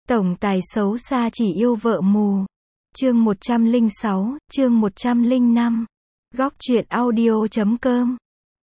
Tổng tài xấu xa chỉ yêu vợ mù. Chương 106, chương 105. Góc truyện audio.com.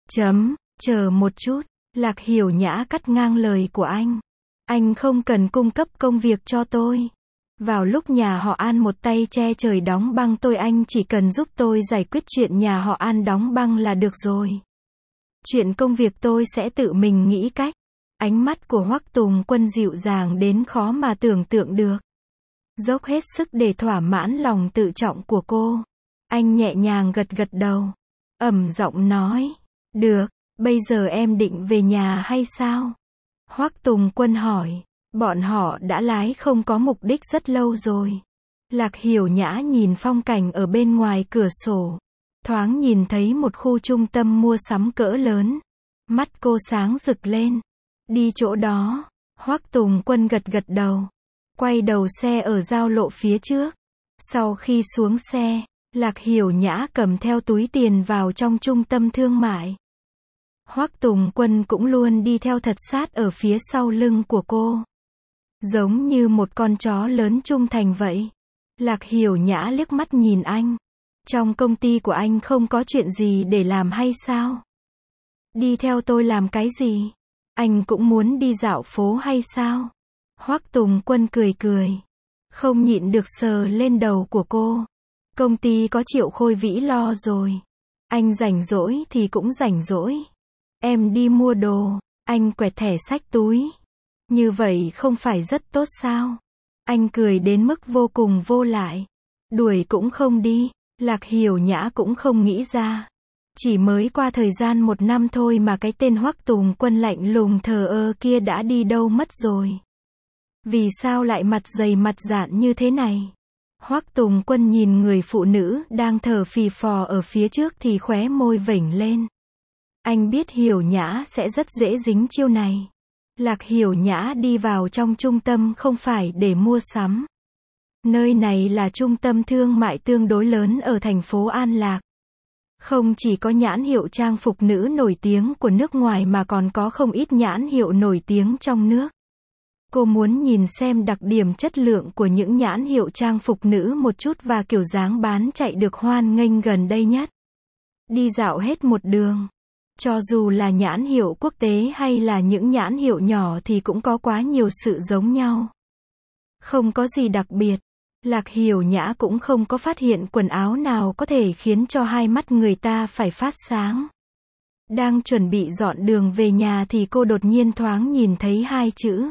Chờ một chút. Lạc Hiểu Nhã cắt ngang lời của anh. Anh không cần cung cấp công việc cho tôi. Vào lúc nhà họ An một tay che trời đóng băng tôi, anh chỉ cần giúp tôi giải quyết chuyện nhà họ An đóng băng là được rồi. Chuyện công việc tôi sẽ tự mình nghĩ cách. Ánh mắt của Hoắc Tùng Quân dịu dàng đến khó mà tưởng tượng được. Dốc hết sức để thỏa mãn lòng tự trọng của cô. Anh nhẹ nhàng gật gật đầu. Ẩm giọng nói. Được, bây giờ em định về nhà hay sao? Hoắc Tùng Quân hỏi. Bọn họ đã lái không có mục đích rất lâu rồi. Lạc Hiểu Nhã nhìn phong cảnh ở bên ngoài cửa sổ. Thoáng nhìn thấy một khu trung tâm mua sắm cỡ lớn. Mắt cô sáng rực lên. Đi chỗ đó. Hoắc Tùng Quân gật gật đầu. Quay đầu xe ở giao lộ phía trước. Sau khi xuống xe, Lạc Hiểu Nhã cầm theo túi tiền vào trong trung tâm thương mại. Hoắc Tùng Quân cũng luôn đi theo thật sát ở phía sau lưng của cô. Giống như một con chó lớn trung thành vậy. Lạc Hiểu Nhã liếc mắt nhìn anh. Trong công ty của anh không có chuyện gì để làm hay sao? Đi theo tôi làm cái gì? Anh cũng muốn đi dạo phố hay sao? Hoắc Tùng Quân cười cười. Không nhịn được sờ lên đầu của cô. Công ty có Triệu Khôi Vĩ lo rồi. Anh rảnh rỗi thì cũng rảnh rỗi. Em đi mua đồ. Anh quẹt thẻ xách túi. Như vậy không phải rất tốt sao? Anh cười đến mức vô cùng vô lại. Đuổi cũng không đi. Lạc Hiểu Nhã cũng không nghĩ ra. Chỉ mới qua thời gian 1 năm thôi mà cái tên Hoắc Tùng Quân lạnh lùng thờ ơ kia đã đi đâu mất rồi. Vì sao lại mặt dày mặt dạn như thế này? Hoắc Tùng Quân nhìn người phụ nữ đang thở phì phò ở phía trước thì khóe môi vểnh lên. Anh biết Hiểu Nhã sẽ rất dễ dính chiêu này. Lạc Hiểu Nhã đi vào trong trung tâm không phải để mua sắm. Nơi này là trung tâm thương mại tương đối lớn ở thành phố An Lạc. Không chỉ có nhãn hiệu trang phục nữ nổi tiếng của nước ngoài mà còn có không ít nhãn hiệu nổi tiếng trong nước. Cô muốn nhìn xem đặc điểm chất lượng của những nhãn hiệu trang phục nữ một chút và kiểu dáng bán chạy được hoan nghênh gần đây nhất. Đi dạo hết một đường. Cho dù là nhãn hiệu quốc tế hay là những nhãn hiệu nhỏ thì cũng có quá nhiều sự giống nhau. Không có gì đặc biệt. Lạc Hiểu Nhã cũng không có phát hiện quần áo nào có thể khiến cho hai mắt người ta phải phát sáng. Đang chuẩn bị dọn đường về nhà thì cô đột nhiên thoáng nhìn thấy 2 chữ.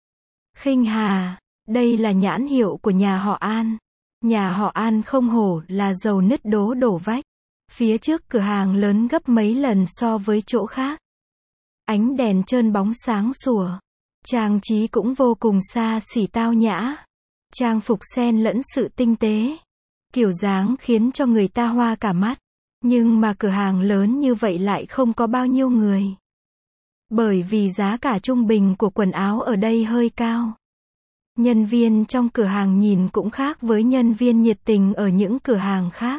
Khinh Hà. Đây là nhãn hiệu của nhà họ An. Nhà họ An không hổ là dầu nứt đổ vách. Phía trước cửa hàng lớn gấp mấy lần so với chỗ khác. Ánh đèn trơn bóng sáng sủa. Trang trí cũng vô cùng xa xỉ tao nhã. Trang phục xen lẫn sự tinh tế. Kiểu dáng khiến cho người ta hoa cả mắt. Nhưng mà cửa hàng lớn như vậy lại không có bao nhiêu người. Bởi vì giá cả trung bình của quần áo ở đây hơi cao. Nhân viên trong cửa hàng nhìn cũng khác với nhân viên nhiệt tình ở những cửa hàng khác.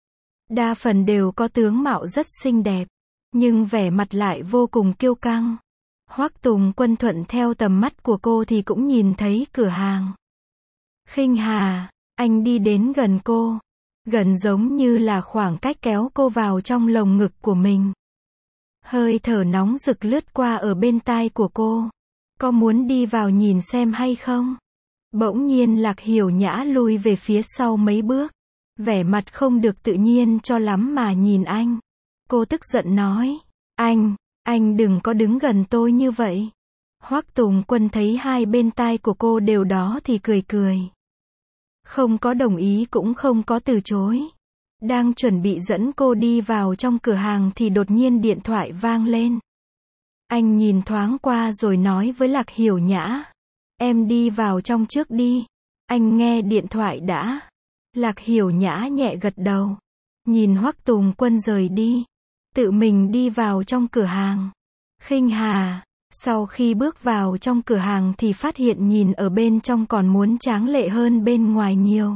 Đa phần đều có tướng mạo rất xinh đẹp. Nhưng vẻ mặt lại vô cùng kiêu căng. Hoắc Tùng Quân thuận theo tầm mắt của cô thì cũng nhìn thấy cửa hàng. Khinh Hà. Anh đi đến gần cô. Gần giống như là khoảng cách kéo cô vào trong lồng ngực của mình. Hơi thở nóng rực lướt qua ở bên tai của cô. Có muốn đi vào nhìn xem hay không? Bỗng nhiên Lạc Hiểu Nhã lùi về phía sau mấy bước. Vẻ mặt không được tự nhiên cho lắm mà nhìn anh. Cô tức giận nói. Anh đừng có đứng gần tôi như vậy. Hoắc Tùng Quân thấy hai bên tai của cô đều đó thì cười cười. Không có đồng ý cũng không có từ chối. Đang chuẩn bị dẫn cô đi vào trong cửa hàng thì đột nhiên điện thoại vang lên. Anh nhìn thoáng qua rồi nói với Lạc Hiểu Nhã. Em đi vào trong trước đi. Anh nghe điện thoại đã. Lạc Hiểu Nhã nhẹ gật đầu. Nhìn Hoắc Tùng Quân rời đi. Tự mình đi vào trong cửa hàng. Khinh Hà. Sau khi bước vào trong cửa hàng thì phát hiện nhìn ở bên trong còn muốn tráng lệ hơn bên ngoài nhiều.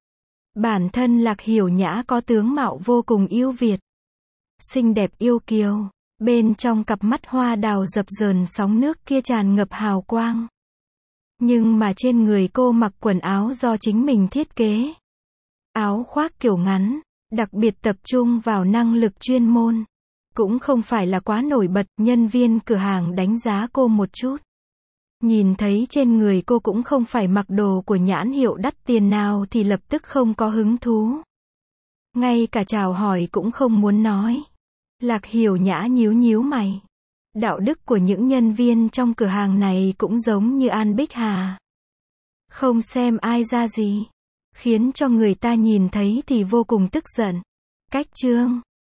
Bản thân Lạc Hiểu Nhã có tướng mạo vô cùng ưu việt. Xinh đẹp yêu kiều. Bên trong cặp mắt hoa đào dập dờn sóng nước kia tràn ngập hào quang. Nhưng mà trên người cô mặc quần áo do chính mình thiết kế. Áo khoác kiểu ngắn, đặc biệt tập trung vào năng lực chuyên môn. Cũng không phải là quá nổi bật, nhân viên cửa hàng đánh giá cô một chút. Nhìn thấy trên người cô cũng không phải mặc đồ của nhãn hiệu đắt tiền nào thì lập tức không có hứng thú. Ngay cả chào hỏi cũng không muốn nói. Lạc Hiểu Nhã nhíu nhíu mày. Đạo đức của những nhân viên trong cửa hàng này cũng giống như An Bích Hà. Không xem ai ra gì. Khiến cho người ta nhìn thấy thì vô cùng tức giận. Cách chương